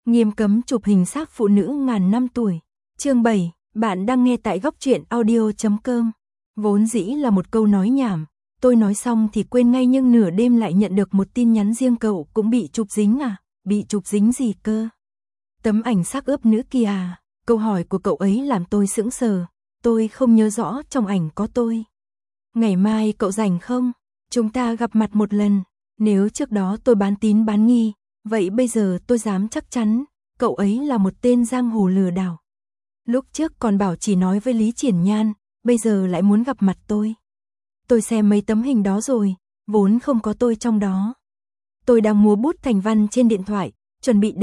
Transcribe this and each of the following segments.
Nghiêm cấm chụp hình xác phụ nữ ngàn năm tuổi. Chương 7, bạn đang nghe tại góc truyện audio.com. Vốn dĩ là một câu nói nhảm, tôi nói xong thì quên ngay nhưng nửa đêm lại nhận được một tin nhắn riêng cậu cũng bị chụp dính à? Bị chụp dính gì cơ? Tấm ảnh xác ướp nữ kia à? Câu hỏi của cậu ấy làm tôi sững sờ, tôi không nhớ rõ trong ảnh có tôi. Ngày mai cậu rảnh không? Chúng ta gặp mặt một lần, nếu trước đó tôi bán tín bán nghi, vậy bây giờ tôi dám chắc chắn, cậu ấy là một tên giang hồ lừa đảo. Lúc trước còn bảo chỉ nói với Lý Triển Nhan, bây giờ lại muốn gặp mặt tôi. Tôi xem mấy tấm hình đó rồi, vốn không có tôi trong đó. Tôi đang múa bút thành văn trên điện thoại, chuẩn bị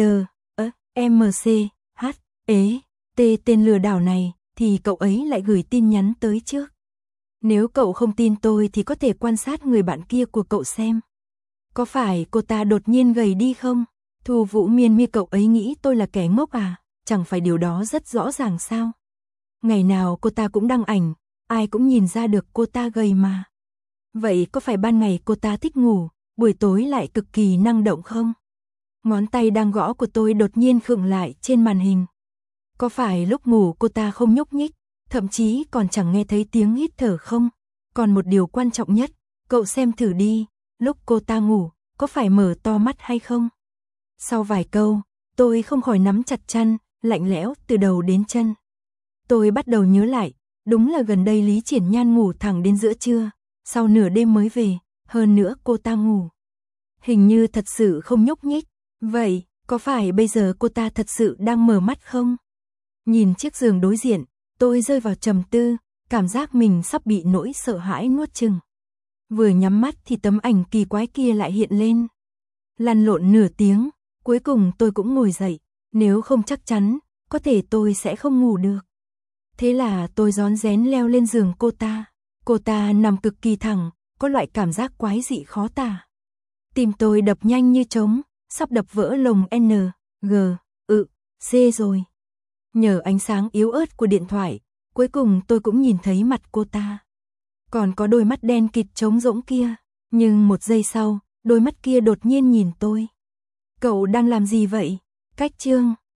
tên lừa đảo này, thì cậu ấy lại gửi tin nhắn tới trước. Nếu cậu không tin tôi thì có thể quan sát người bạn kia của cậu xem. Có phải cô ta đột nhiên gầy đi không? Thu Vũ Miên Mi, cậu ấy nghĩ tôi là kẻ ngốc à? Chẳng phải điều đó rất rõ ràng sao? Ngày nào cô ta cũng đăng ảnh, ai cũng nhìn ra được cô ta gầy mà. Vậy có phải ban ngày cô ta thích ngủ, buổi tối lại cực kỳ năng động không? Ngón tay đang gõ của tôi đột nhiên khựng lại trên màn hình. Có phải lúc ngủ cô ta không nhúc nhích, thậm chí còn chẳng nghe thấy tiếng hít thở không? Còn một điều quan trọng nhất, cậu xem thử đi, lúc cô ta ngủ, có phải mở to mắt hay không? Sau vài câu, tôi không khỏi nắm chặt chân, lạnh lẽo từ đầu đến chân. Tôi bắt đầu nhớ lại, đúng là gần đây Lý Triển Nhan ngủ thẳng đến giữa trưa, sau nửa đêm mới về, hơn nữa cô ta ngủ. Hình như thật sự không nhúc nhích, vậy, có phải bây giờ cô ta thật sự đang mở mắt không? Nhìn chiếc giường đối diện, tôi rơi vào trầm tư, cảm giác mình sắp bị nỗi sợ hãi nuốt chửng. Vừa nhắm mắt thì tấm ảnh kỳ quái kia lại hiện lên. Lăn lộn nửa tiếng, cuối cùng tôi cũng ngồi dậy, nếu không chắc chắn, có thể tôi sẽ không ngủ được. Thế là tôi rón rén leo lên giường cô ta. Cô ta nằm cực kỳ thẳng, có loại cảm giác quái dị khó tả. Tim tôi đập nhanh như trống, sắp đập vỡ lồng N, G, C rồi. Nhờ ánh sáng yếu ớt của điện thoại, cuối cùng tôi cũng nhìn thấy mặt cô ta. Còn có đôi mắt đen kịt trống rỗng kia, nhưng một giây sau, đôi mắt kia đột nhiên nhìn tôi. Cậu đang làm gì vậy? Cách chương